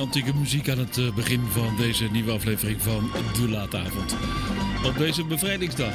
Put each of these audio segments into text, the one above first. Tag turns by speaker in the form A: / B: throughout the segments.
A: romantieke muziek aan het begin van deze nieuwe aflevering van De Late Avond. Op deze bevrijdingsdag.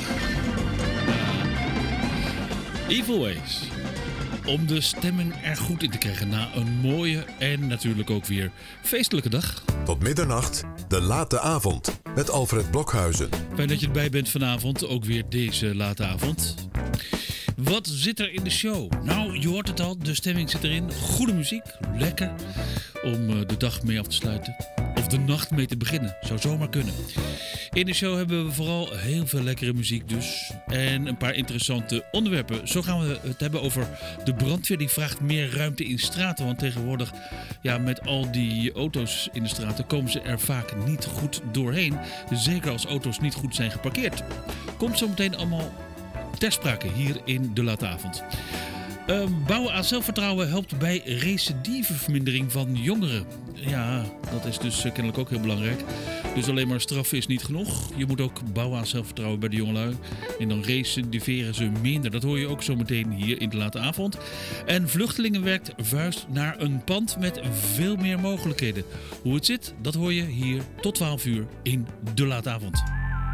A: Evil Ways. Om de stemming er goed in te krijgen na een mooie en natuurlijk ook weer feestelijke dag.
B: Tot middernacht, De Late Avond met Alfred Blokhuizen.
A: Fijn dat je erbij bent vanavond, ook weer deze late avond. Wat zit er in de show? Nou, je hoort het al, de stemming zit erin. Goede muziek, lekker om de dag mee af te sluiten. Of de nacht mee te beginnen, zou zomaar kunnen. In de show hebben we vooral heel veel lekkere muziek dus. En een paar interessante onderwerpen. Zo gaan we het hebben over de brandweer. Die vraagt meer ruimte in straten. Want tegenwoordig, ja, met al die auto's in de straten komen ze er vaak niet goed doorheen. Zeker als auto's niet goed zijn geparkeerd. Komt zo meteen allemaal ter sprake hier in De Late Avond. Bouwen aan zelfvertrouwen helpt bij recidivevermindering van jongeren. Ja, dat is dus kennelijk ook heel belangrijk. Dus alleen maar straffen is niet genoeg. Je moet ook bouwen aan zelfvertrouwen bij de jongelui. En dan recidiveren ze minder. Dat hoor je ook zo meteen hier in De Late Avond. En Vluchtelingenwerk verhuist naar een pand met veel meer mogelijkheden. Hoe het zit, dat hoor je hier tot 12 uur in De Late Avond.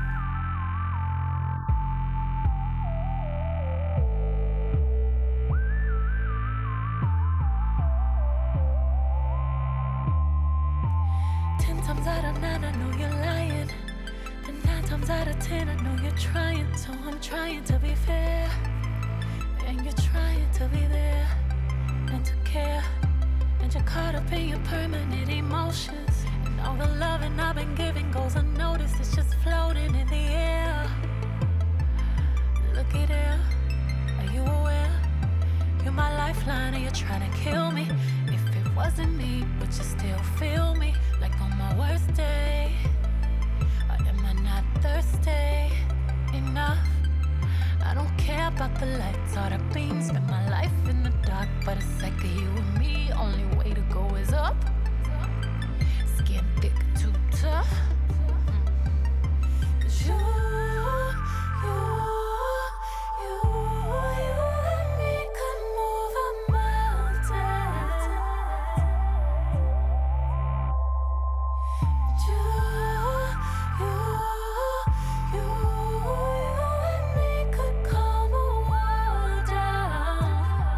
C: Trying to be fair, and you're trying to be there and to care, and you're caught up in your permanent emotions, and all the loving I've been giving goes unnoticed. It's just floating in the air. Looky there, are you aware? You're my lifeline and you're trying to kill me. If it wasn't me, would you still feel me like on my worst day? Or am I not thirsty enough? I don't care about the lights or the beams. Spend my life in the dark, but it's like you and me. Only way to go is up. Skin thick, too tough. 'Cause you and me could move a mountain. You and me could calm a world down.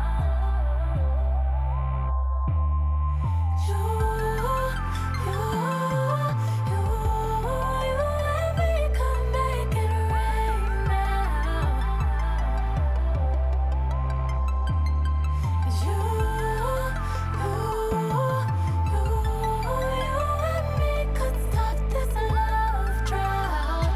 C: You and me could make it rain now. 'Cause you and me could stop this love drought.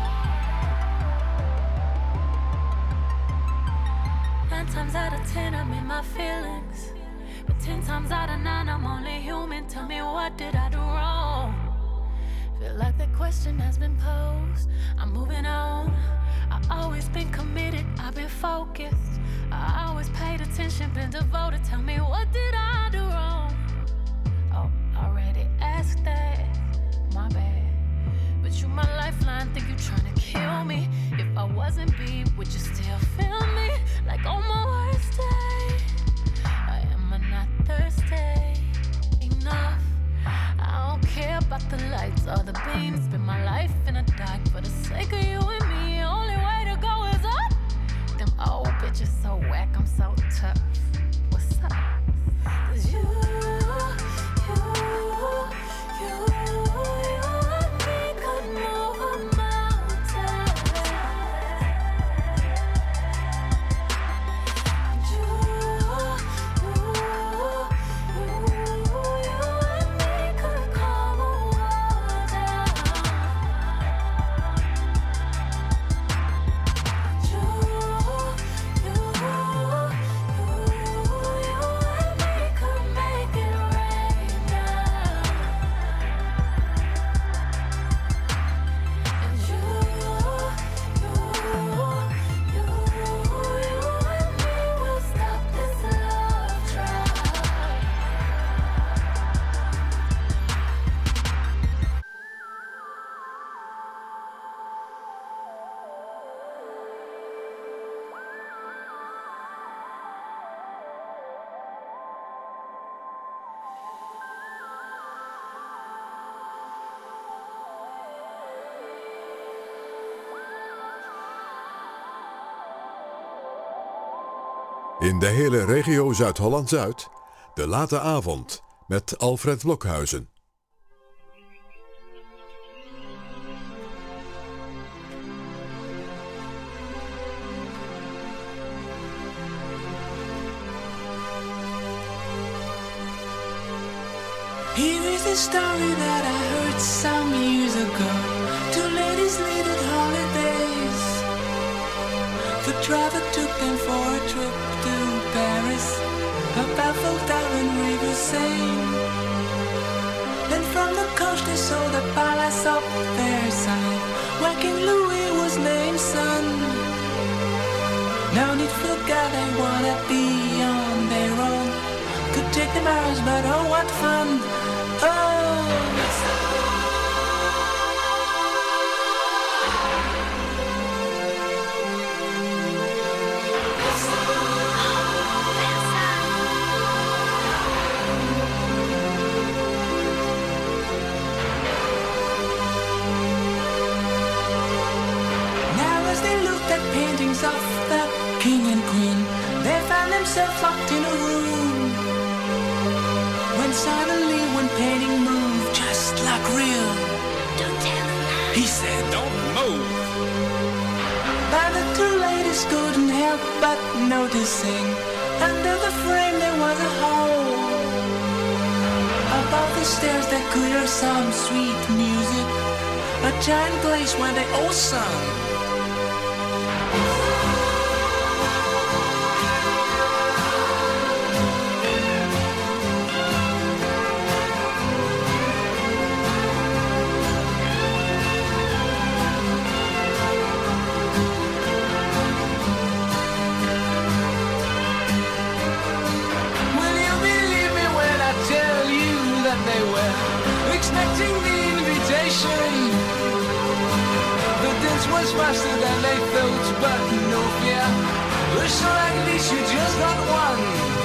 C: 9 times out of 10 I'm in my feelings, but 10 times out of 9 I'm only human. Tell me, what did I do wrong? Feel like the question has been posed. I'm moving on. I've always been committed, I've been focused, I always paid attention, been devoted. Tell me, what did I do wrong? Oh, already asked that, my bad. But you my lifeline, think you trying to kill me. If I wasn't beat, would you still feel me like on my worst day? Or am I not thirsty enough? I don't care about the lights or the beams. Spend my life in the dark for the sake of you and me. Only way to go is up. Them old bitches so whack, I'm so tough. What's up? 'Cause you and me could move a mountain. You and me could calm a world down.
B: In de hele regio Zuid-Holland-Zuid, de late avond met Alfred Blokhuizen.
D: Here is a story that I heard some years ago. Two ladies needed holidays. The driver took them for a trip to Paris, a baffled Darren River Seine. Then from the coast they saw the palace of Versailles, where King Louis was named son. No need for God, they wanna be on their own. Could take them hours, but oh what fun! Paintings of the king and queen, they found themselves locked in a room. When suddenly one painting moved just like real. Don't tell him that. He said, don't move. But the two ladies couldn't help but noticing under the frame there was a hole. Above the stairs they could hear some sweet music, a giant place where they all sung. Expecting the invitation, the dance was faster than they thought, but no fear. So at least you just got one.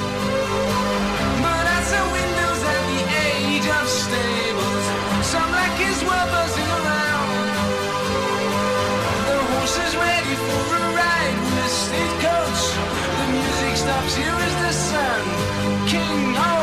D: But as the windows at the age of stables, some like his were buzzing around. The horse is ready for a ride with a stagecoach. The music stops, here is the sun. King Ho.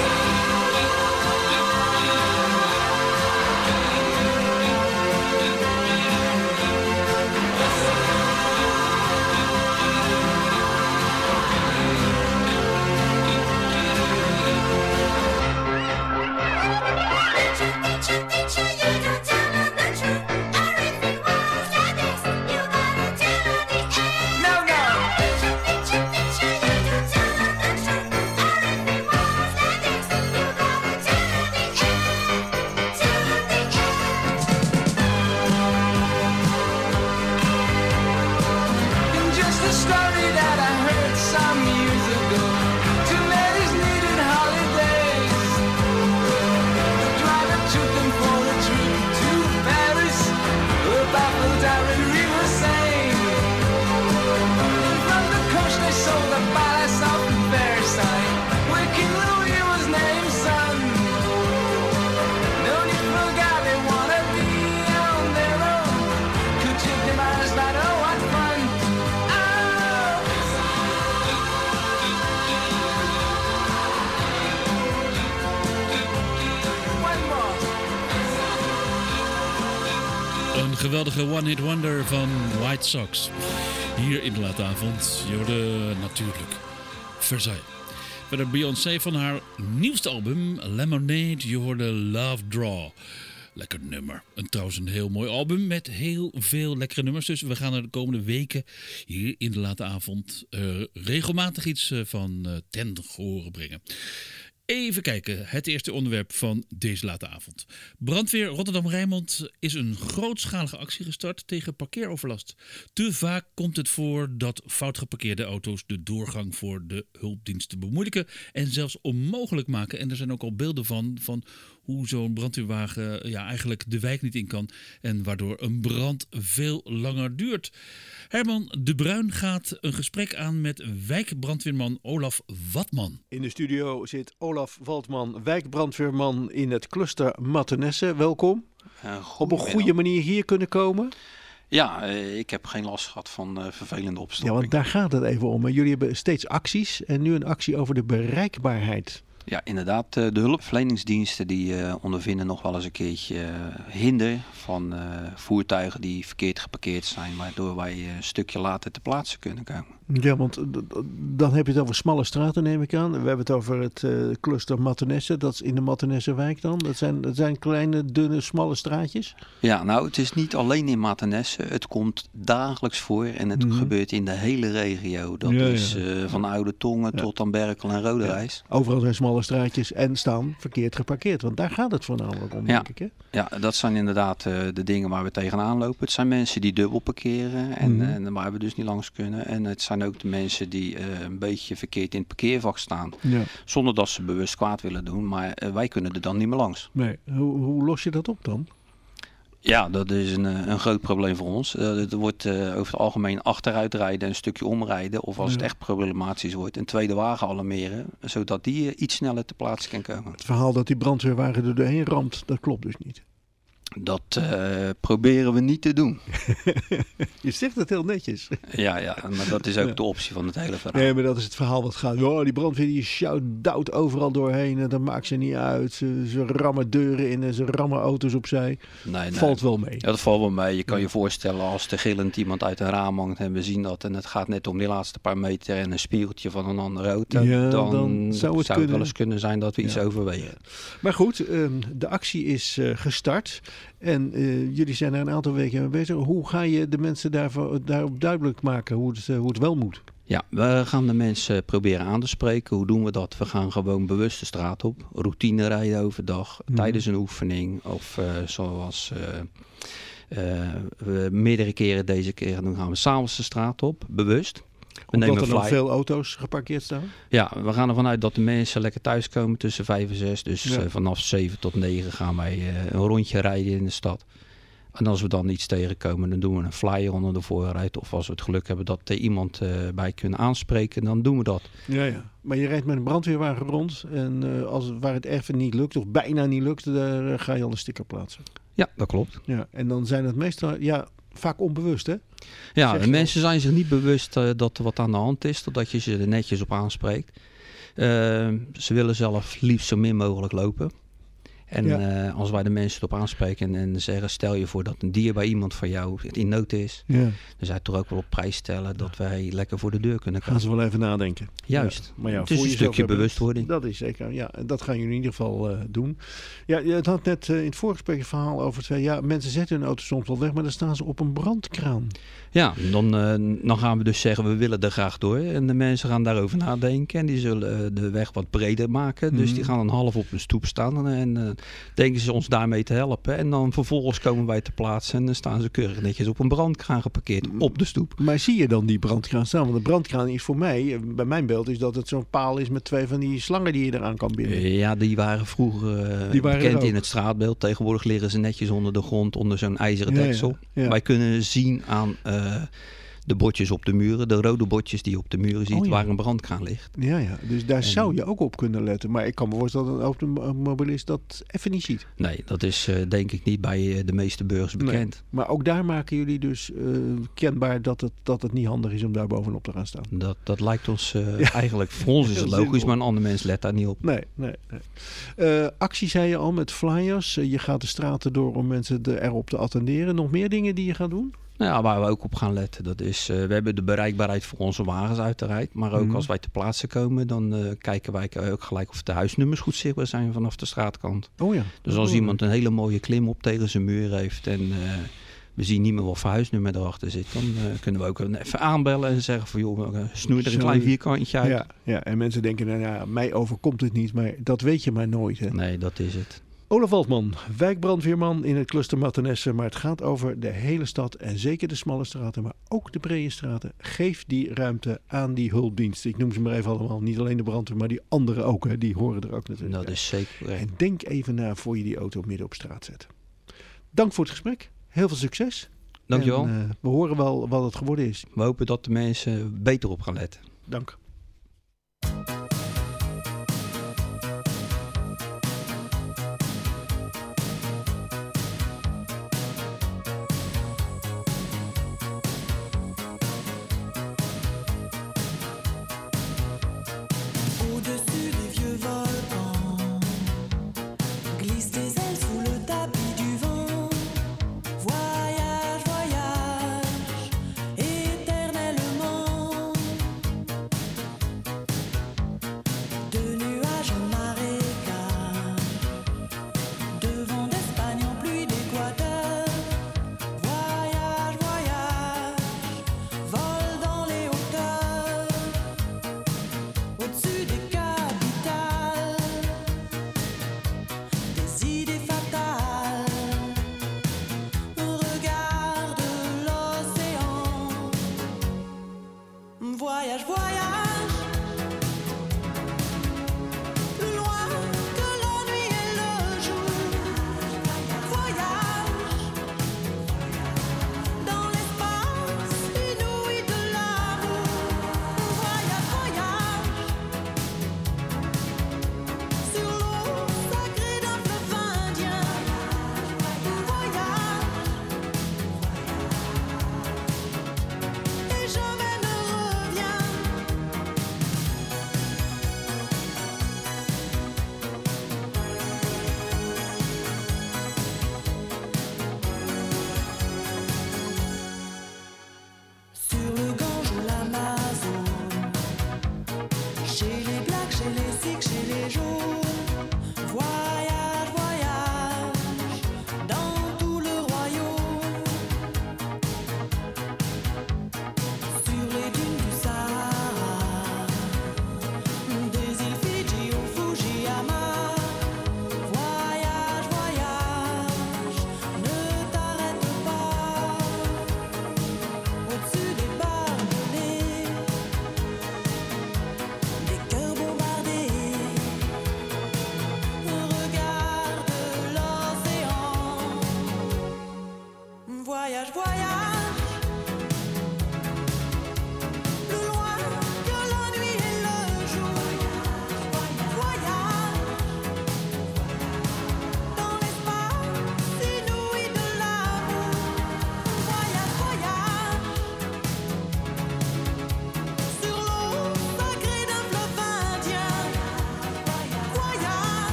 A: Geweldige one-hit wonder van White Sox. Hier in de late avond. Je hoorde natuurlijk Versailles. Verder Beyoncé van haar nieuwste album Lemonade. Je hoorde Love Draw. Lekker nummer. En trouwens een heel mooi album met heel veel lekkere nummers. Dus we gaan er de komende weken hier in de late avond regelmatig iets van ten gehore brengen. Even kijken, het eerste onderwerp van deze late avond. Brandweer Rotterdam-Rijnmond is een grootschalige actie gestart tegen parkeeroverlast. Te vaak komt het voor dat fout geparkeerde auto's de doorgang voor de hulpdiensten bemoeilijken en zelfs onmogelijk maken. En er zijn ook al beelden van hoe zo'n brandweerwagen eigenlijk de wijk niet in kan en waardoor een brand veel langer duurt. Herman de Bruin gaat een gesprek aan met wijkbrandweerman Olaf Watman.
E: In de studio zit Olaf Watman, wijkbrandweerman in het cluster Mathenesse. Welkom. Op een goede manier hier kunnen komen?
F: Ja, ik heb geen last gehad van vervelende
E: Ja,
F: opstopping.
E: want daar gaat het even om. Jullie hebben steeds acties en nu een actie over de bereikbaarheid.
F: Ja, inderdaad. De hulpverleningsdiensten die ondervinden nog wel eens een keertje hinder van voertuigen die verkeerd geparkeerd zijn, waardoor wij een stukje later te plaatse kunnen komen.
E: Ja, want dan heb je het over smalle straten, neem ik aan. We hebben het over het cluster Mathenesse. Dat is in de Mathenessewijk dan. Dat zijn kleine, dunne, smalle straatjes.
F: Ja, nou, het is niet alleen in Mathenesse. Het komt dagelijks voor en het gebeurt in de hele regio. Dat is van Oude Tongen tot aan Berkel en Roderijs.
E: Overal zijn smalle straatjes en staan verkeerd geparkeerd. Want daar gaat het voornamelijk om, denk ik. Hè?
F: Ja, dat zijn inderdaad de dingen waar we tegenaan lopen. Het zijn mensen die dubbel parkeren en waar we dus niet langs kunnen. En het zijn ook de mensen die een beetje verkeerd in het parkeervak staan. Ja. Zonder dat ze bewust kwaad willen doen. Maar wij kunnen er dan niet meer langs.
E: Nee. Hoe los je dat op dan?
F: Ja, dat is een groot probleem voor ons. Het wordt over het algemeen achteruit rijden, een stukje omrijden. Of als het echt problematisch wordt, een tweede wagen alarmeren. Zodat die iets sneller te plaatse kan komen. Het
E: verhaal dat die brandweerwagen er doorheen ramt, dat klopt dus niet.
F: Dat proberen we niet te doen.
E: Je zegt het heel netjes.
F: Ja, maar dat is ook de optie van het hele verhaal.
E: Nee, maar dat is het verhaal wat gaat. Oh, die brandweer die sjouwt overal doorheen. En dat maakt ze niet uit. Ze rammen deuren in en ze rammen auto's opzij. Nee. Valt wel mee.
F: Ja, dat valt wel mee. Je kan je voorstellen als er gillend iemand uit een raam hangt en we zien dat. En het gaat net om die laatste paar meter en een spiegeltje van een andere auto.
E: Ja,
F: dan zou het wel eens kunnen zijn dat we iets overwegen.
E: Maar goed, de actie is gestart. En jullie zijn er een aantal weken mee bezig. Hoe ga je de mensen daarop duidelijk maken hoe het wel moet?
F: Ja, we gaan de mensen proberen aan te spreken. Hoe doen we dat? We gaan gewoon bewust de straat op. Routine rijden overdag, tijdens een oefening. Of zoals we meerdere keren deze keer doen, gaan we 's avonds de straat op, bewust.
E: Omdat er nog veel auto's geparkeerd staan?
F: Ja, we gaan ervan uit dat de mensen lekker thuiskomen tussen 5 en 6. Dus vanaf 7 tot 9 gaan wij een rondje rijden in de stad. En als we dan iets tegenkomen, dan doen we een flyer onder de voorruit. Of als we het geluk hebben dat er iemand bij kunnen aanspreken, dan doen we dat.
E: Ja. Maar je rijdt met een brandweerwagen rond. En waar het even niet lukt, of bijna niet lukt, daar ga je al een sticker plaatsen.
F: Ja, dat klopt.
E: Ja, en dan zijn het meestal... vaak onbewust, hè?
F: Ja, de mensen zijn zich niet bewust dat er wat aan de hand is, totdat je ze er netjes op aanspreekt. Ze willen zelf liefst zo min mogelijk lopen. En als wij de mensen erop aanspreken en zeggen, stel je voor dat een dier bij iemand van jou in nood is, dan zou je toch ook wel op prijs stellen dat wij lekker voor de deur kunnen komen.
E: Gaan ze wel even nadenken.
F: Juist. Ja. Maar het is een stukje bewustwording.
E: Dat is zeker. Ja, dat gaan jullie in ieder geval doen. Ja, je had net in het voorgesprek een verhaal over mensen zetten hun auto soms wel weg, maar dan staan ze op een brandkraan.
F: Ja, dan gaan we dus zeggen, we willen er graag door. En de mensen gaan daarover nadenken en die zullen de weg wat breder maken. Dus die gaan dan half op de stoep staan en denken ze ons daarmee te helpen. En dan vervolgens komen wij te plaatsen en dan staan ze keurig netjes op een brandkraan geparkeerd op de stoep.
E: Maar zie je dan die brandkraan staan? Want de brandkraan is voor mij, bij mijn beeld, is dat het zo'n paal is met 2 van die slangen die je eraan kan binden.
F: Ja, die waren vroeger bekend in het straatbeeld. Tegenwoordig liggen ze netjes onder de grond, onder zo'n ijzeren deksel. Ja. Wij kunnen zien aan de bordjes op de muren, de rode bordjes die je op de muren ziet, waar een brandkraan ligt.
E: Ja. Dus daar zou je ook op kunnen letten. Maar ik kan me voorstellen dat een automobilist dat even niet ziet.
F: Nee, dat is denk ik niet bij de meeste burgers bekend.
E: Nee. Maar ook daar maken jullie dus kenbaar dat het niet handig is om daar bovenop te gaan staan.
F: Dat lijkt ons eigenlijk, voor ons is het logisch, maar een ander mens let daar niet op.
E: Nee. Actie zei je al met flyers. Je gaat de straten door om mensen erop te attenderen. Nog meer dingen die je gaat doen?
F: Nou ja, waar we ook op gaan letten, dat is, we hebben de bereikbaarheid voor onze wagens uiteraard. Maar ook als wij ter plaatse komen, dan kijken wij ook gelijk of de huisnummers goed zichtbaar zijn vanaf de straatkant.
E: Oh ja.
F: Dus als iemand een hele mooie klim op tegen zijn muur heeft en we zien niet meer wat voor huisnummer erachter zit, dan kunnen we ook even aanbellen en zeggen van joh, snoei er een klein vierkantje uit.
E: Ja, en mensen denken, mij overkomt het niet, maar dat weet je maar nooit. Hè?
F: Nee, dat is het.
E: Olaf Waldman, wijkbrandweerman in het cluster Mathenesse. Maar het gaat over de hele stad en zeker de smalle straten, maar ook de brede straten. Geef die ruimte aan die hulpdiensten. Ik noem ze maar even allemaal. Niet alleen de brandweer, maar die anderen ook. Hè. Die horen er ook natuurlijk.
F: Dat is zeker.
E: En denk even na voor je die auto midden op straat zet. Dank voor het gesprek. Heel veel succes.
F: Dankjewel.
E: En, we horen wel wat het geworden is.
F: We hopen dat de mensen beter op gaan letten.
E: Dank.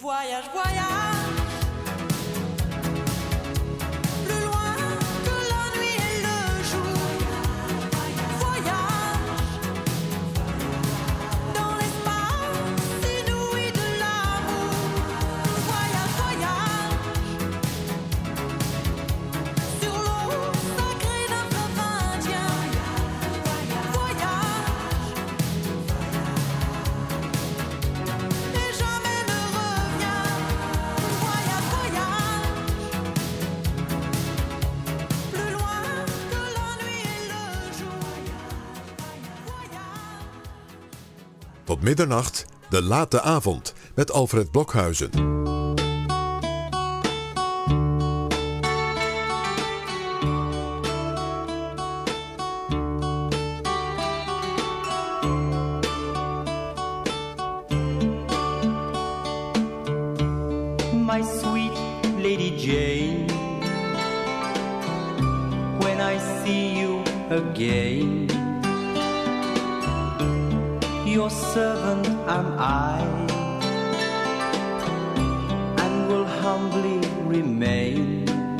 D: Voyage, voyage. Plus loin que la nuit et le jour. Voyage. Dans l'espace inouï de l'amour. Voyage, voyage. Sur l'eau sacrée d'un fleuve indien. Voyage. Et jamais ne revient. Voyage, voyage. Plus loin que la nuit et le jour. Voyage.
B: Tot middernacht, de late avond met Alfred Blokhuizen.
G: My sweet Lady Jane, when I see you again, your servant am I, and will humbly remain.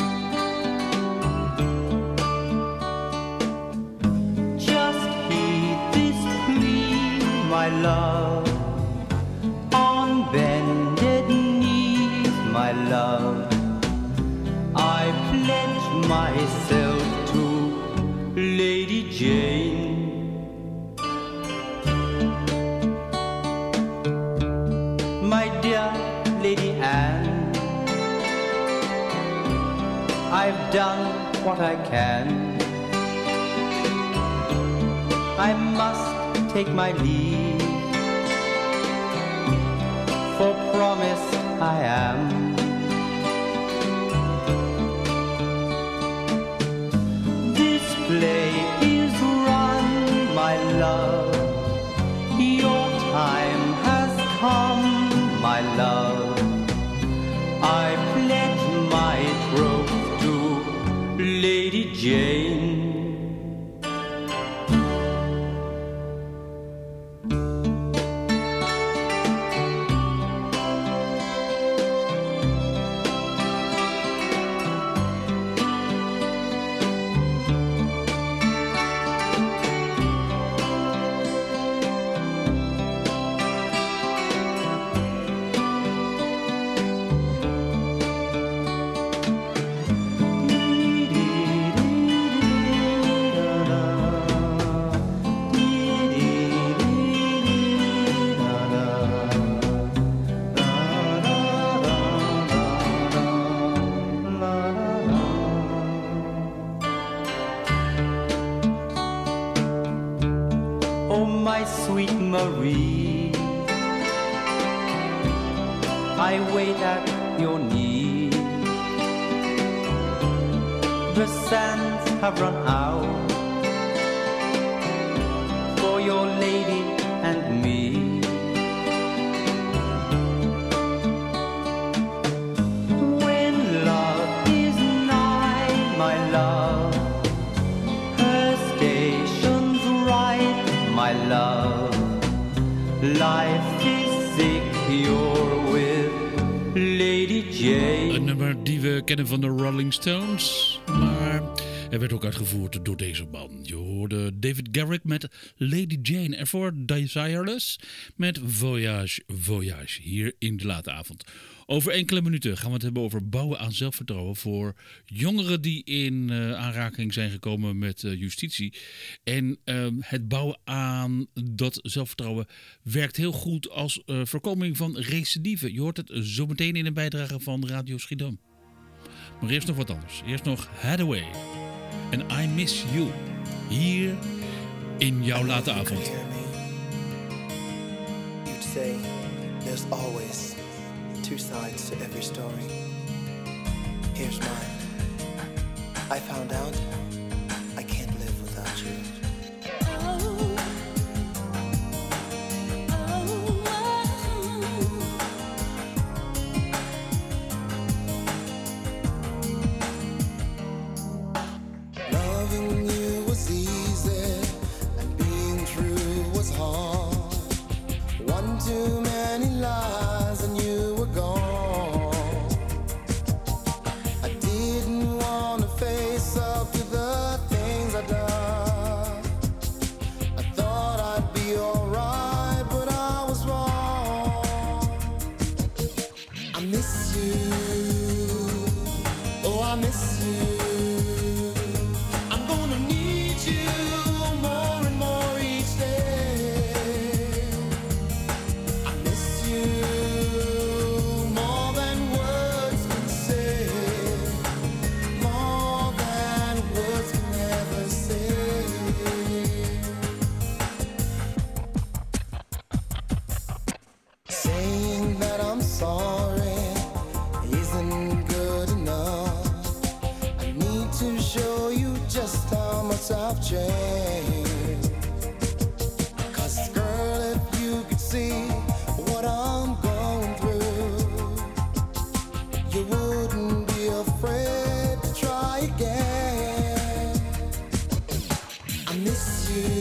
G: Just heed this plea, my love, on bended knees, my love, I pledge myself to Lady Jane. My dear Lady Anne, I've done what I can. I must take my leave, for promised I am. This play is run, my love. Your time has come, my love. I pledge my troth to Lady Jane. Oh, my sweet Marie, I wait at your knee. The sands have run out for your lady and me. When love is nigh, my love, her station's right, my love. Life is secure with Lady Jane.
A: Een nummer die we kennen van de Rolling Stones, maar er werd ook uitgevoerd door deze man. Je hoorde David Garrick met Lady Jane. Ervoor Desireless met Voyage, Voyage. Hier in de late avond. Over enkele minuten gaan we het hebben over bouwen aan zelfvertrouwen voor jongeren die in aanraking zijn gekomen met justitie. En het bouwen aan dat zelfvertrouwen werkt heel goed als voorkoming van recidive. Je hoort het zo meteen in een bijdrage van Radio Schiedam. Maar eerst nog wat anders. Eerst nog Hathaway en I Miss You. Hier in jouw late avond.
H: You'd say there's always two sides to every story. Here's mine. I found out I can't live without you. Loving you was easy and being true was hard. One too many lies and you were gone. I miss you. I'm gonna need you more and more each day. I miss you more than words can say, more than words can ever say. Saying that I'm sorry isn't good enough. I need to show you just how much I've changed. 'Cause girl, if you could see what I'm going through, you wouldn't be afraid to try again. I miss you.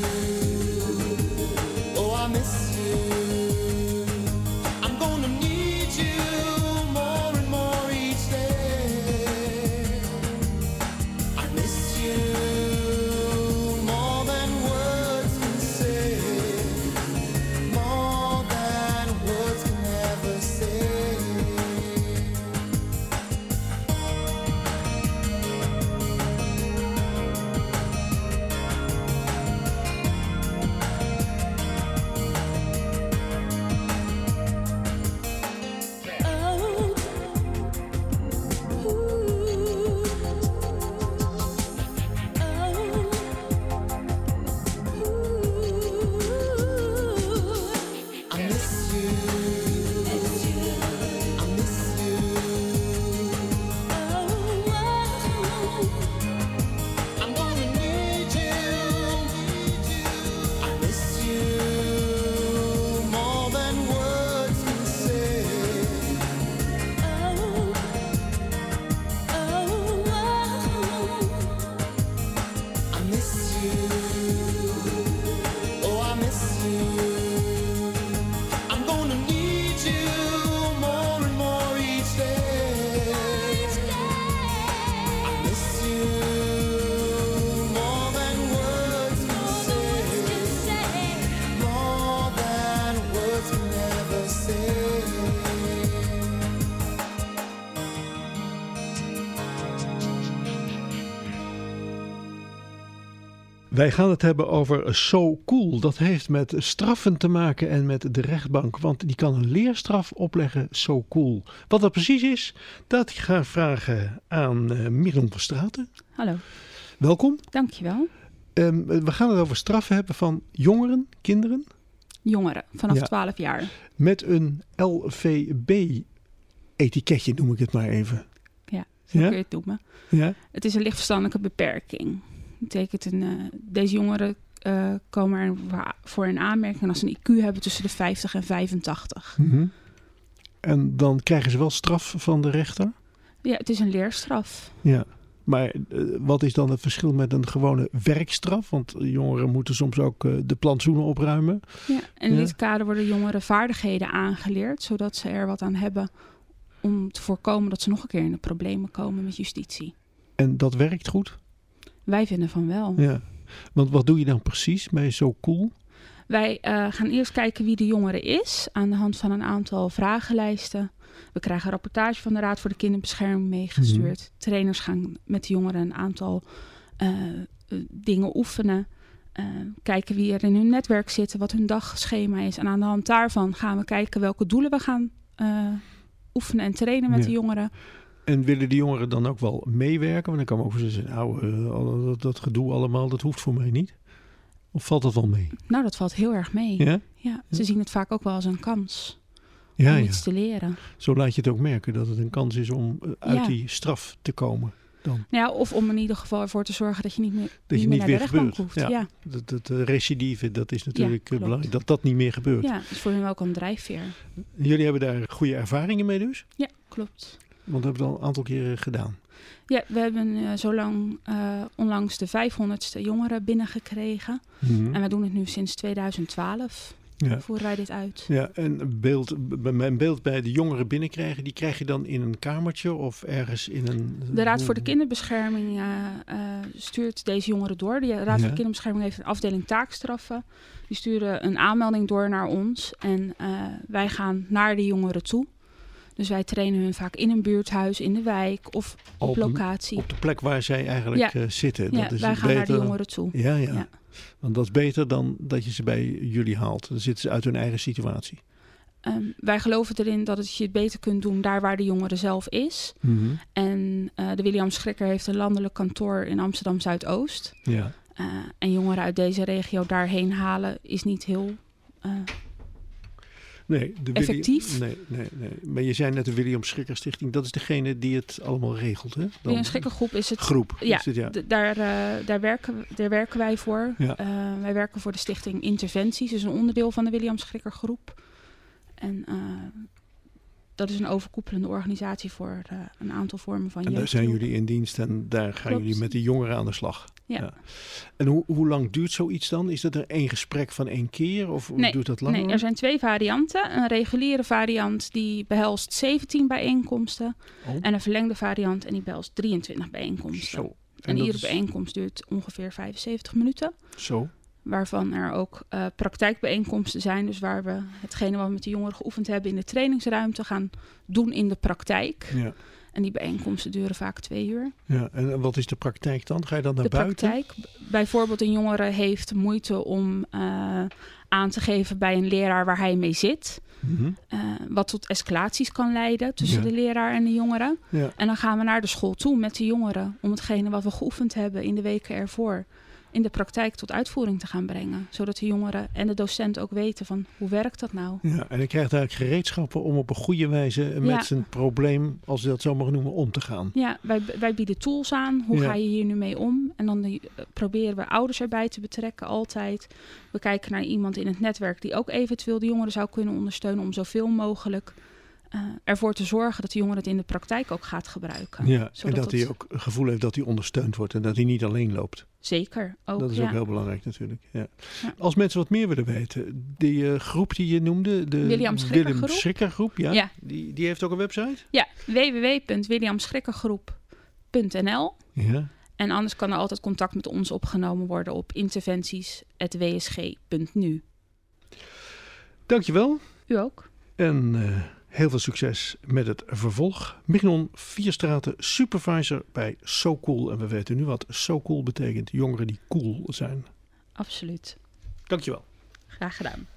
H: Oh, I miss you. I'm gonna need you more and more each day. I miss you more than words can say, more than words can ever say. I miss you. I miss you. I'm gonna need you. I miss you more than words can say. I miss you. Oh, I miss you. I'm gonna need you more and more each day. I miss you more than words can say, more than words can ever say.
E: Wij gaan het hebben over So Cool. Dat heeft met straffen te maken en met de rechtbank. Want die kan een leerstraf opleggen, So Cool. Wat dat precies is, dat ga ik vragen aan Miron van Straten.
I: Hallo,
E: Welkom.
I: dankjewel.
E: We gaan het over straffen hebben van jongeren, kinderen,
I: Jongeren vanaf
E: Ja.
I: 12 jaar.
E: met een LVB-etiketje, noem ik het maar even.
I: Ja, zo
E: Ja?
I: kun je het noemen.
E: Ja?
I: Het is een lichtverstandelijke beperking. Dat betekent deze jongeren komen er voor in aanmerking als ze een IQ hebben tussen de 50 en 85.
E: Mhm. En dan krijgen ze wel straf van de rechter.
I: Ja, het is een leerstraf.
E: Ja. Maar wat is dan het verschil met een gewone werkstraf? Want jongeren moeten soms ook de plantsoenen opruimen.
I: Ja, en in
E: Ja.
I: dit kader worden jongeren vaardigheden aangeleerd, zodat ze er wat aan hebben om te voorkomen dat ze nog een keer in de problemen komen met justitie.
E: En dat werkt goed?
I: Wij vinden van wel.
E: Ja. Want wat doe je dan precies bij So Cool?
I: Wij gaan eerst kijken wie de jongere is aan de hand van een aantal vragenlijsten. We krijgen een rapportage van de Raad voor de Kinderbescherming meegestuurd. Trainers gaan met de jongeren een aantal dingen oefenen. Kijken wie er in hun netwerk zitten, wat hun dagschema is. En aan de hand daarvan gaan we kijken welke doelen we gaan oefenen en trainen met de jongeren.
E: En willen die jongeren dan ook wel meewerken? Want dan kan ik ook zeggen, dat gedoe allemaal, dat hoeft voor mij niet. Of valt dat wel mee?
I: Nou, dat valt heel erg mee.
E: Ja?
I: Ja, ze zien het vaak ook wel als een kans
E: Ja,
I: om
E: ja.
I: iets te leren.
E: Zo laat je het ook merken, dat het een kans is om uit
I: Ja.
E: die straf te komen. Dan.
I: Ja, of om in ieder geval ervoor te zorgen dat je niet meer,
E: Dat je
I: meer
E: niet
I: naar
E: weer
I: de rechtbank
E: gebeurt.
I: hoeft. Ja.
E: Dat recidive, dat is natuurlijk
I: klopt.
E: belangrijk. Dat dat niet meer gebeurt.
I: Ja, dat is voor hun ook een drijfveer.
E: Jullie hebben daar goede ervaringen mee dus?
I: Ja, klopt.
E: Want dat hebben we al een aantal keren gedaan.
I: Ja, we hebben onlangs de 500ste jongeren binnengekregen.
E: Mhm.
I: En we doen het nu sinds 2012.
E: Ja.
I: Voeren wij dit uit.
E: Ja, en mijn beeld bij de jongeren binnenkrijgen, die krijg je dan in een kamertje of ergens in een...
I: De Raad voor de Kinderbescherming stuurt deze jongeren door. De Raad voor de Kinderbescherming heeft een afdeling taakstraffen. Die sturen een aanmelding door naar ons. En wij gaan naar de jongeren toe. Dus wij trainen hun vaak in een buurthuis, in de wijk of op locatie.
E: Op de plek waar zij eigenlijk zitten.
I: Ja,
E: dat is
I: wij gaan
E: beter,
I: naar de jongeren toe.
E: Ja. Want dat is beter dan dat je ze bij jullie haalt. Dan zitten ze uit hun eigen situatie.
I: Wij geloven erin dat je het beter kunt doen daar waar de jongere zelf is.
E: Mm-hmm.
I: En de William Schrikker heeft een landelijk kantoor in Amsterdam Zuidoost.
E: Ja.
I: En jongeren uit deze regio daarheen halen is niet heel effectief.
E: Nee. Maar je zei net de William Schrikker Stichting. Dat is degene die het allemaal regelt, hè?
I: William Schrikker Groep is het.
E: Groep.
I: Ja,
E: is het,
I: daar werken wij voor.
E: Ja.
I: Wij werken voor de Stichting Interventies. Dus een onderdeel van de William Schrikker Groep. En dat is een overkoepelende organisatie voor een aantal vormen van jeugd.
E: En daar zijn jullie in dienst en daar gaan jullie met de jongeren aan de slag.
I: Ja.
E: En hoe lang duurt zoiets dan? Is dat er 1 gesprek van 1 keer of duurt dat langer?
I: Nee, er zijn 2 varianten. Een reguliere variant die behelst 17 bijeenkomsten. En een verlengde variant en die behelst 23 bijeenkomsten.
E: Zo.
I: En iedere bijeenkomst duurt ongeveer 75 minuten.
E: Zo.
I: Waarvan er ook praktijkbijeenkomsten zijn. Dus waar we hetgene wat we met de jongeren geoefend hebben in de trainingsruimte gaan doen in de praktijk. Ja. En die bijeenkomsten duren vaak 2 uur.
E: Ja, en wat is de praktijk dan? Ga je dan naar buiten?
I: De praktijk. Bijvoorbeeld een jongere heeft moeite om aan te geven bij een leraar waar hij mee zit. Mm-hmm. Wat tot escalaties kan leiden tussen de leraar en de jongeren. Ja. En dan gaan we naar de school toe met de jongeren om hetgene wat we geoefend hebben in de weken ervoor in de praktijk tot uitvoering te gaan brengen. Zodat de jongeren en de docent ook weten van hoe werkt dat nou?
E: Ja, en hij krijgt eigenlijk gereedschappen om op een goede wijze met zijn probleem, als je dat zo mag noemen, om te gaan.
I: Ja, wij bieden tools aan. Hoe ga je hier nu mee om? En dan proberen we ouders erbij te betrekken altijd. We kijken naar iemand in het netwerk die ook eventueel de jongeren zou kunnen ondersteunen om zoveel mogelijk ervoor te zorgen dat de jongere het in de praktijk ook gaat gebruiken.
E: Ja, en dat hij ook het gevoel heeft dat hij ondersteund wordt en dat hij niet alleen loopt.
I: Zeker. Ook,
E: dat is ook heel belangrijk natuurlijk. Ja. Ja. Als mensen wat meer willen weten, die groep die je noemde, de
I: William
E: Schrikker Groep, ja. Die heeft ook een website?
I: Ja, www.williamschrikkergroep.nl.
E: Ja.
I: En anders kan er altijd contact met ons opgenomen worden op interventies@wsg.nu.
E: Dankjewel.
I: U ook.
E: En heel veel succes met het vervolg. Mignon Vierstraten, supervisor bij So Cool. En we weten nu wat So Cool betekent. Jongeren die cool zijn.
I: Absoluut.
E: Dankjewel.
I: Graag gedaan.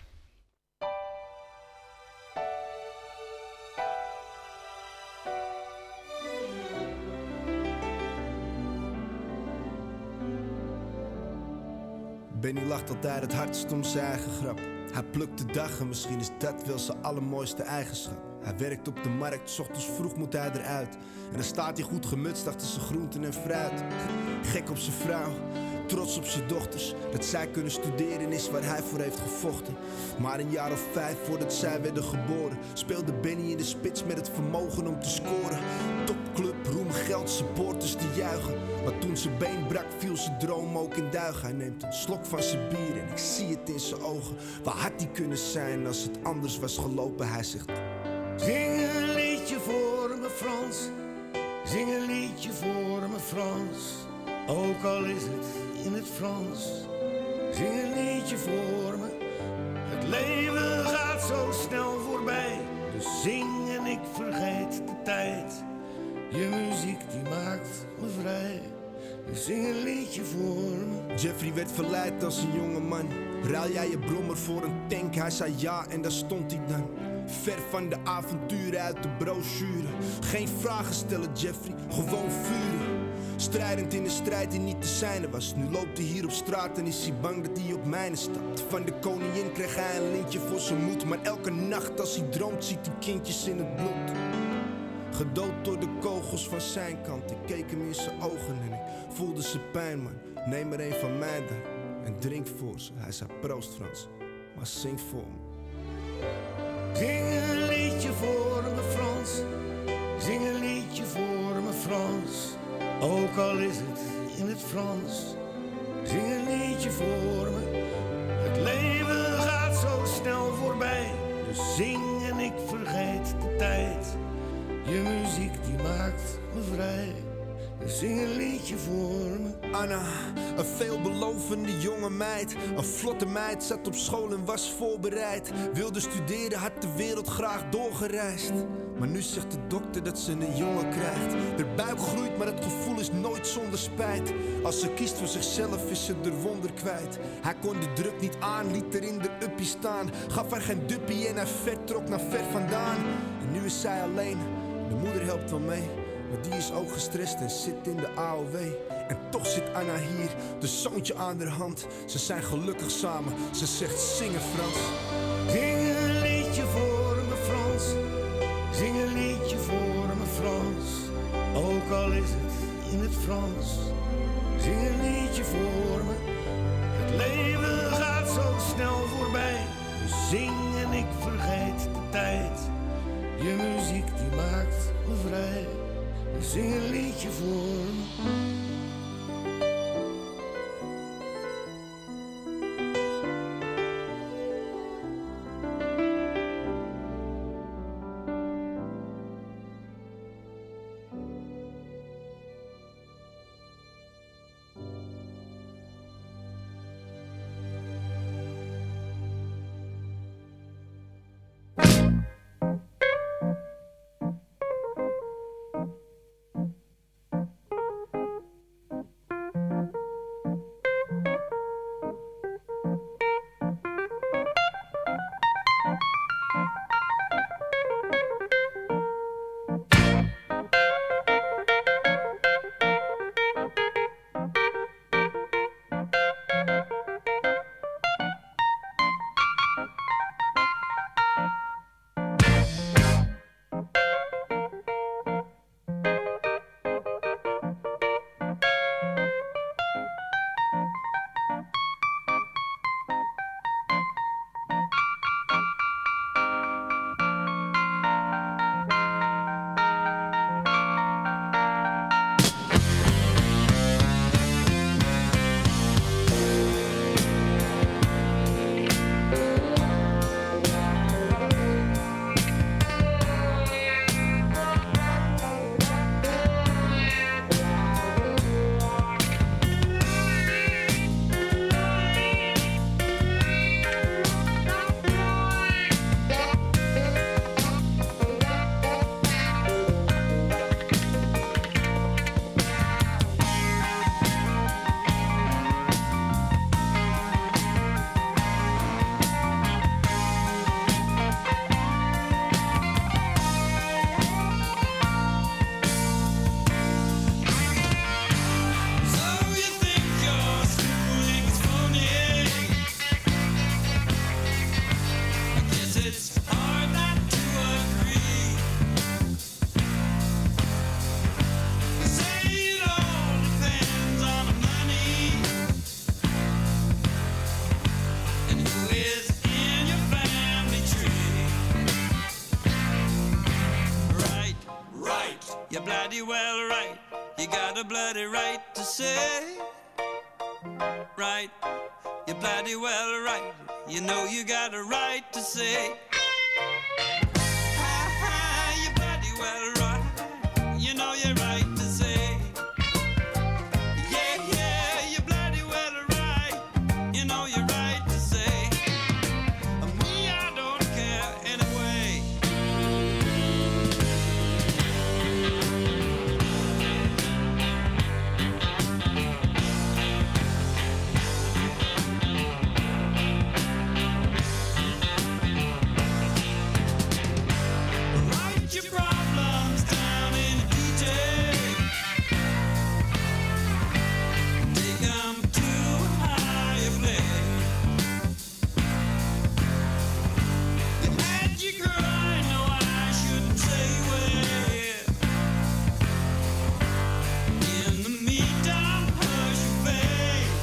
J: Benny lacht altijd het hardst om zijn eigen grap. Hij plukt de dag en misschien is dat wel zijn allermooiste eigenschap. Hij werkt op de markt, 's ochtends vroeg moet hij eruit. En dan staat hij goed gemutst achter zijn groenten en fruit. Gek op zijn vrouw, trots op zijn dochters. Dat zij kunnen studeren is waar hij voor heeft gevochten. Maar een jaar of 5 voordat zij werden geboren, speelde Benny in de spits met het vermogen om te scoren. Topclub, roem, geld, supporters die juichen. Maar toen zijn been brak viel zijn droom ook in duigen. Hij neemt een slok van zijn bier en ik zie het in zijn ogen. Waar had hij kunnen zijn als het anders was gelopen? Hij zegt:
K: zing een liedje voor me Frans, zing een liedje voor me Frans. Ook al is het in het Frans, zing een liedje voor me. Het leven gaat zo snel voorbij, dus zing en ik vergeet de tijd. Je muziek die maakt me vrij, dus zing een liedje voor me.
J: Jeffrey werd verleid als een jonge man. Ruil jij je brommer voor een tank? Hij zei ja en daar stond hij dan. Ver van de avonturen uit de brochure. Geen vragen stellen Jeffrey, gewoon vuren. Strijdend in een strijd die niet te zijne was. Nu loopt hij hier op straat en is hij bang dat hij op mijne stapt. Van de koningin kreeg hij een lintje voor zijn moed. Maar elke nacht als hij droomt ziet hij kindjes in het bloed. Gedood door de kogels van zijn kant. Ik keek hem in zijn ogen en ik voelde zijn pijn, man. Neem er een van mij dan en drink voor ze. Hij zei proost Frans, maar zing voor me.
K: Zing een liedje voor me Frans, zing een liedje voor me Frans. Ook al is het in het Frans, zing een liedje voor me. Het leven gaat zo snel voorbij, dus zing en ik vergeet de tijd. Je muziek die maakt me vrij, Zing een liedje voor me.
J: Anna, een veelbelovende jonge meid. Een vlotte meid, zat op school en was voorbereid. Wilde studeren, had de wereld graag doorgereisd. Maar nu zegt de dokter dat ze een jongen krijgt. De buik groeit, maar het gevoel is nooit zonder spijt. Als ze kiest voor zichzelf is ze er wonder kwijt. Hij kon de druk niet aan, liet er in de uppie staan. Gaf haar geen duppie en hij vertrok naar ver vandaan. En nu is zij alleen, de moeder helpt wel mee. Maar die is ook gestrest en zit in de AOW. En toch zit Anna hier, de zoontje aan haar hand. Ze zijn gelukkig samen, ze zegt zingen Frans.
K: Zing een liedje voor me Frans. Zing een liedje voor me Frans. Ook al is het in het Frans. Zing een liedje voor me. Het leven gaat zo snel voorbij. Dus zing en ik vergeet de tijd. Je muziek die maakt me vrij. Zing een liedje voor me.
L: bloody well right. You got a bloody right to say right. You're bloody well right. You know you got a right to say you're bloody well right. You know you're right to say yeah, you're bloody well right. You know you're right to say me, I don't care anyway. Write your problems down in detail. Take them to a higher place. You had your girl, I know I shouldn't say where. In the meantime, hush your face.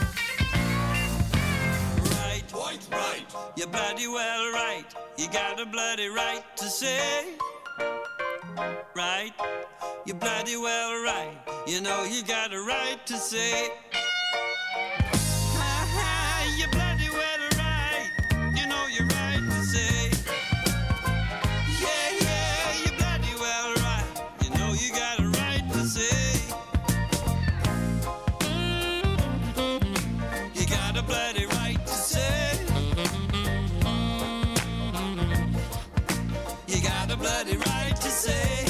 L: Right, you're bloody well right. You got a bloody right to say right. You're bloody well right. You know you got a right to say you're bloody well right. You know you're right to say yeah, you're bloody well right. You know you got a right to say bloody right to say.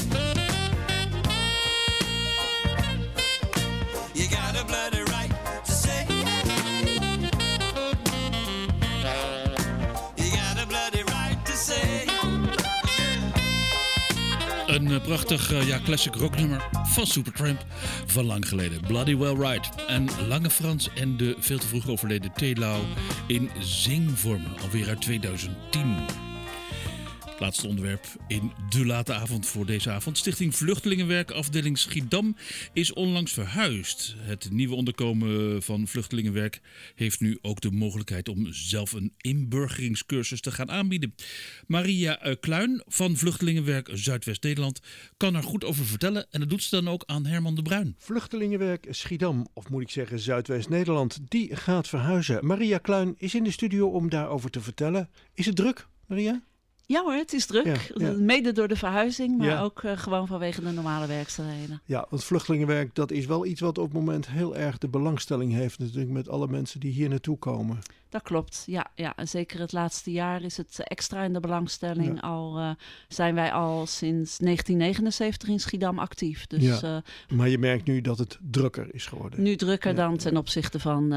L: You got a bloody right to say. You got a bloody right to say.
A: Een prachtig classic rocknummer van Supertramp van lang geleden. Bloody Well Right. En Lange Frans en de veel te vroeg overleden T. Lau in zingvormen, alweer uit 2010. Het laatste onderwerp in de late avond voor deze avond. Stichting Vluchtelingenwerk afdeling Schiedam is onlangs verhuisd. Het nieuwe onderkomen van Vluchtelingenwerk heeft nu ook de mogelijkheid om zelf een inburgeringscursus te gaan aanbieden. Maria Kluin van Vluchtelingenwerk Zuidwest-Nederland kan er goed over vertellen en dat doet ze dan ook aan Herman de Bruin.
E: Vluchtelingenwerk Schiedam, of moet ik zeggen Zuidwest-Nederland, die gaat verhuizen. Maria Kluin is in de studio om daarover te vertellen. Is het druk, Maria?
M: Ja hoor, het is druk.
E: Ja.
M: Mede door de verhuizing, maar
E: Ja.
M: ook gewoon vanwege de normale werkzaamheden.
E: Ja, want vluchtelingenwerk, dat is wel iets wat op het moment heel erg de belangstelling heeft natuurlijk met alle mensen die hier naartoe komen.
M: Dat klopt, ja. En zeker het laatste jaar is het extra in de belangstelling.
E: Ja.
M: Al zijn wij al sinds 1979 in Schiedam actief. Dus
E: Ja. Maar je merkt nu dat het drukker is geworden.
M: nu drukker dan ten opzichte van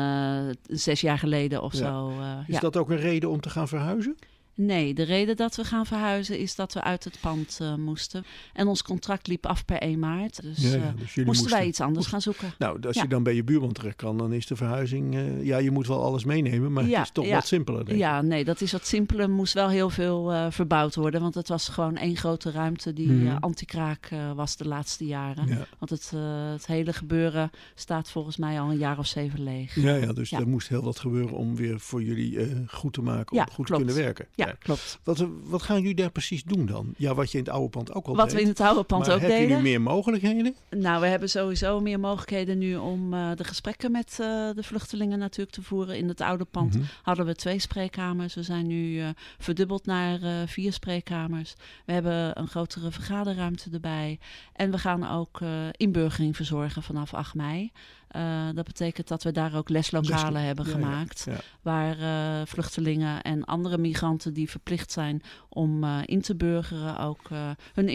M: 6 jaar geleden of
E: Ja.
M: zo.
E: Is dat ook een reden om te gaan verhuizen?
M: Nee, de reden dat we gaan verhuizen is dat we uit het pand moesten. En ons contract liep af per 1 maart. Dus,
E: Dus jullie
M: moesten wij iets anders gaan zoeken.
E: Nou, als
M: Ja.
E: je dan bij je buurman terecht kan, dan is de verhuizing... ja, je moet wel alles meenemen, maar het is toch wat simpeler, denk ik.
M: Ja, nee, dat is wat simpeler. Er moest wel heel veel verbouwd worden. Want het was gewoon 1 grote ruimte die anti-kraak was de laatste jaren.
E: Ja.
M: Want het hele gebeuren staat volgens mij al een jaar of 7 leeg.
E: Ja, dus er moest heel wat gebeuren om weer voor jullie goed te maken, om goed te kunnen werken.
M: Ja, klopt.
E: Wat gaan jullie daar precies doen dan? Ja, wat je in het oude pand ook al
M: Wat
E: deed.
M: we in het oude pand
E: maar
M: ook
E: heb je
M: deden.
E: nu meer mogelijkheden?
M: Nou, we hebben sowieso meer mogelijkheden nu om de gesprekken met de vluchtelingen natuurlijk te voeren. In het oude pand hadden we 2 spreekkamers. We zijn nu verdubbeld naar 4 spreekkamers. We hebben een grotere vergaderruimte erbij. En we gaan ook inburgering verzorgen vanaf 8 mei. Dat betekent dat we daar ook leslokalen hebben gemaakt.
E: Ja.
M: Waar vluchtelingen en andere migranten die verplicht zijn om in te burgeren ook hun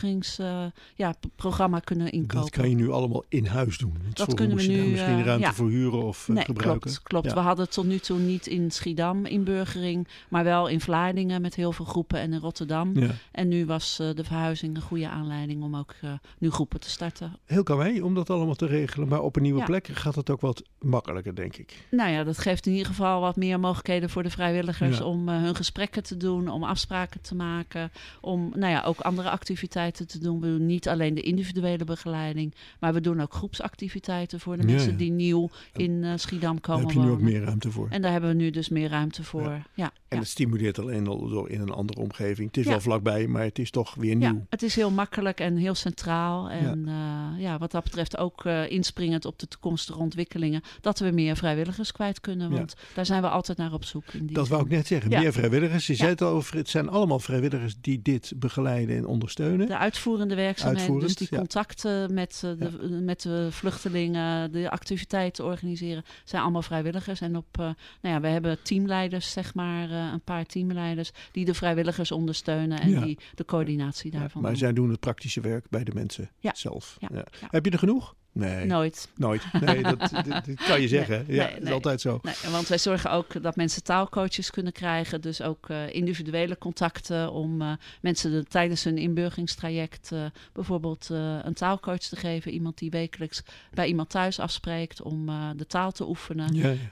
M: inburgeringsprogramma kunnen inkopen.
E: Dat kan je nu allemaal in huis doen. Want
M: Dat
E: vroeger
M: kunnen we
E: moest je daar
M: nu
E: misschien ruimte voor huren of gebruiken.
M: Klopt.
E: Ja.
M: We hadden tot nu toe niet in Schiedam inburgering, maar wel in Vlaardingen met heel veel groepen en in Rotterdam.
E: Ja.
M: En nu was de verhuizing een goede aanleiding om ook nu groepen te starten.
E: Heel karwei om dat allemaal te regelen, maar op een nieuwe plek gaat het ook wat makkelijker, denk ik.
M: Nou ja, dat geeft in ieder geval wat meer mogelijkheden voor de vrijwilligers
E: Ja.
M: om hun gesprekken te doen, om afspraken te maken, om ook andere activiteiten te doen. We doen niet alleen de individuele begeleiding, maar we doen ook groepsactiviteiten voor de mensen die nieuw in Schiedam komen
E: Daar heb je nu ook
M: wonen.
E: meer ruimte voor.
M: En daar hebben we nu dus meer ruimte voor. Ja.
E: En het stimuleert alleen al door in een andere omgeving. Het is
M: Ja.
E: wel vlakbij, maar het is toch weer nieuw.
M: Ja, het is heel makkelijk en heel centraal. En wat dat betreft ook inspringend op de toekomstige ontwikkelingen. Dat we meer vrijwilligers kwijt kunnen. Want daar zijn we altijd naar op zoek. In die
E: Dat wou ik net zeggen.
M: Ja.
E: Meer vrijwilligers. Je zei het al over, het zijn allemaal vrijwilligers die dit begeleiden en ondersteunen.
M: De uitvoerende werkzaamheden, dus die
E: ja.
M: contacten met de vluchtelingen, de activiteiten organiseren, zijn allemaal vrijwilligers. En we hebben teamleiders, zeg maar, een paar teamleiders die de vrijwilligers ondersteunen en die de coördinatie daarvan
E: Maar
M: doen.
E: zij doen het praktische werk bij de mensen zelf.
M: Ja.
E: Ja. Heb je er genoeg? Nee.
M: Nooit.
E: Nee, dat kan je zeggen.
M: Nee,
E: ja, dat is altijd zo.
M: Nee, want wij zorgen ook dat mensen taalcoaches kunnen krijgen. Dus ook individuele contacten om mensen tijdens hun inburgeringstraject bijvoorbeeld een taalcoach te geven. Iemand die wekelijks bij iemand thuis afspreekt om de taal te oefenen.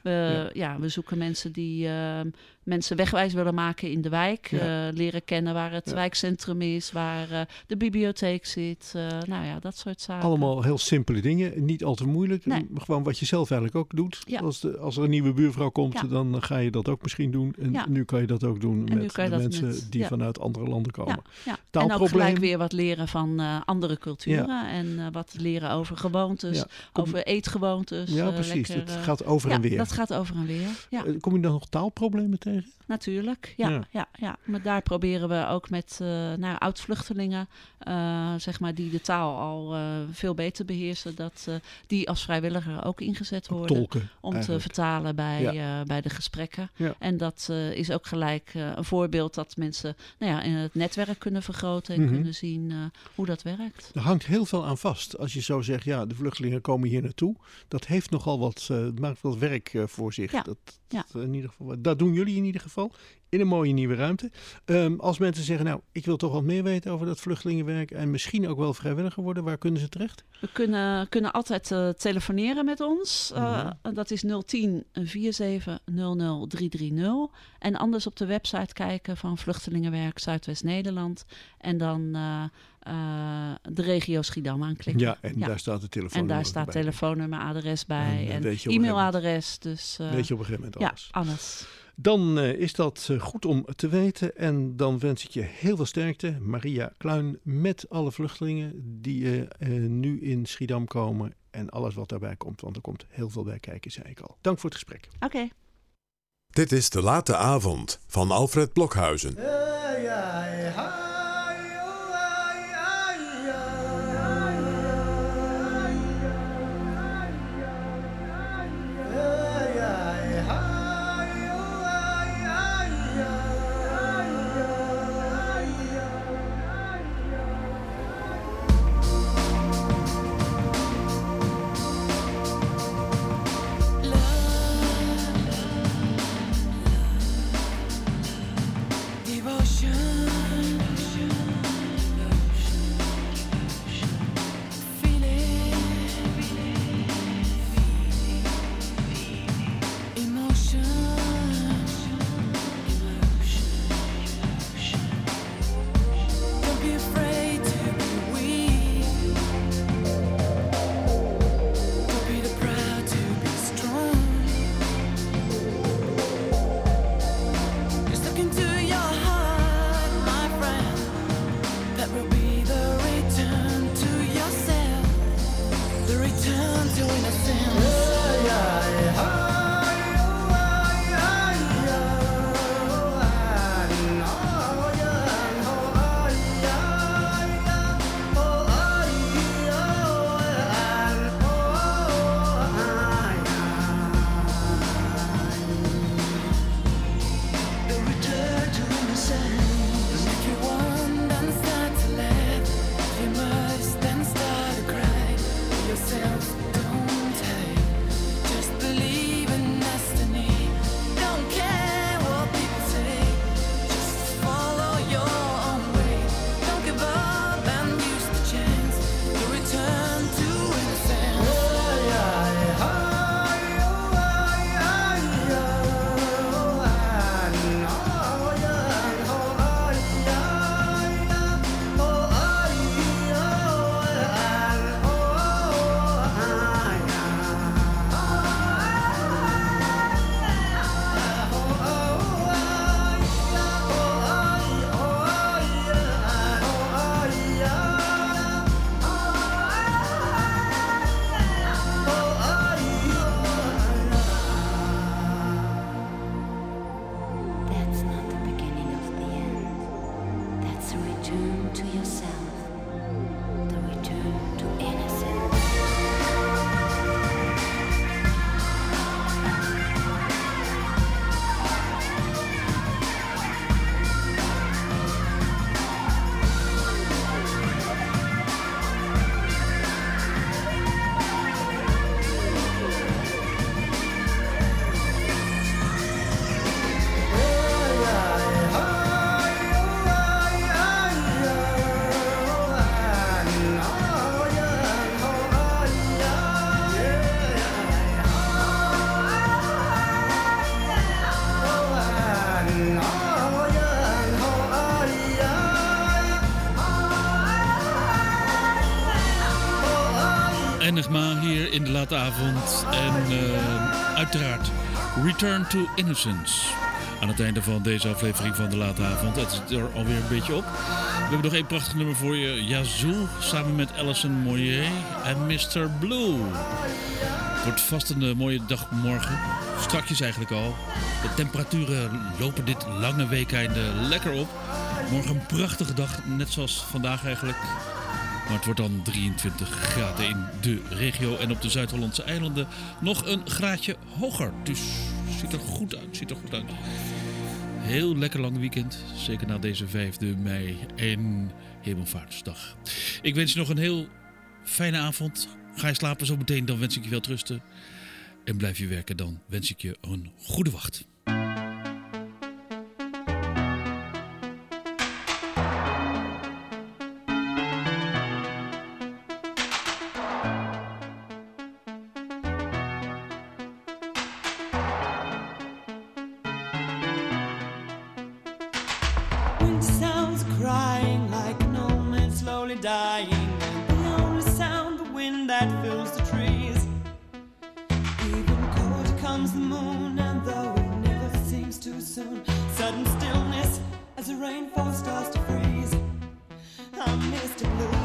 M: We zoeken mensen die mensen wegwijs willen maken in de wijk. Leren kennen waar het wijkcentrum is, waar de bibliotheek zit. Dat soort zaken.
E: Allemaal heel simpele dingen. Niet al te moeilijk.
M: Nee.
E: Gewoon wat je zelf eigenlijk ook doet.
M: Ja.
E: Als er een nieuwe buurvrouw komt, dan ga je dat ook misschien doen. En nu kan je dat ook doen met de mensen die vanuit andere landen komen.
M: Ja. En ook
E: Taalprobleem.
M: gelijk weer wat leren van andere culturen. En wat leren over gewoontes, over eetgewoontes.
E: Ja, precies. Het gaat over en weer.
M: Dat gaat over en weer. Ja.
E: Kom je dan nog taalproblemen tegen?
M: Natuurlijk, ja. Maar daar proberen we ook met oud-vluchtelingen, zeg maar, die de taal al veel beter beheersen, dat die als vrijwilliger ook ingezet worden.
E: Tolken,
M: om
E: eigenlijk.
M: te vertalen bij de gesprekken.
E: Ja.
M: En dat is ook gelijk een voorbeeld dat mensen het netwerk kunnen vergroten en kunnen zien hoe dat werkt.
E: Er hangt heel veel aan vast. Als je zo zegt, ja, de vluchtelingen komen hier naartoe. Dat heeft nogal wat, maakt wat werk voor zich.
M: Ja.
E: In ieder geval, dat doen jullie in ieder geval. In een mooie nieuwe ruimte. Als mensen zeggen, nou, ik wil toch wat meer weten over dat vluchtelingenwerk. En misschien ook wel vrijwilliger worden. Waar kunnen ze terecht?
M: We kunnen altijd telefoneren met ons. Dat is 010 47 00 330. En anders op de website kijken van Vluchtelingenwerk Zuidwest-Nederland. En dan de regio Schiedam aanklikken.
E: Ja, en daar staat de telefoonnummer
M: En daar staat
E: bij.
M: telefoonnummer, adres bij. En
E: weet je
M: e-mailadres. Dus,
E: weet je op een gegeven moment alles.
M: Ja, alles.
E: Dan is dat goed om te weten. En dan wens ik je heel veel sterkte. Maria Kluin met alle vluchtelingen die nu in Schiedam komen. En alles wat daarbij komt. Want er komt heel veel bij kijken, zei ik al. Dank voor het gesprek.
M: Oké.
B: Dit is De Late Avond van Alfred Blokhuizen.
A: Enigma hier in de late avond. En uiteraard Return to Innocence. Aan het einde van deze aflevering van de late avond. Het zit er alweer een beetje op. We hebben nog één prachtig nummer voor je. Yazoo samen met Alison Moyet en Mr. Blue. Het wordt vast een mooie dag morgen. Strakjes eigenlijk al. De temperaturen lopen dit lange weekeinde lekker op. Morgen een prachtige dag, net zoals vandaag eigenlijk. Maar het wordt dan 23 graden in de regio. En op de Zuid-Hollandse eilanden nog een graadje hoger. Dus ziet er goed uit, Heel lekker lang weekend. Zeker na deze 5e mei en Hemelvaartsdag. Ik wens je nog een heel fijne avond. Ga je slapen zo meteen, dan wens ik je wel rusten. En blijf je werken, dan wens ik je een goede wacht.
N: Sudden stillness as the rainfall starts to freeze. I missed a blue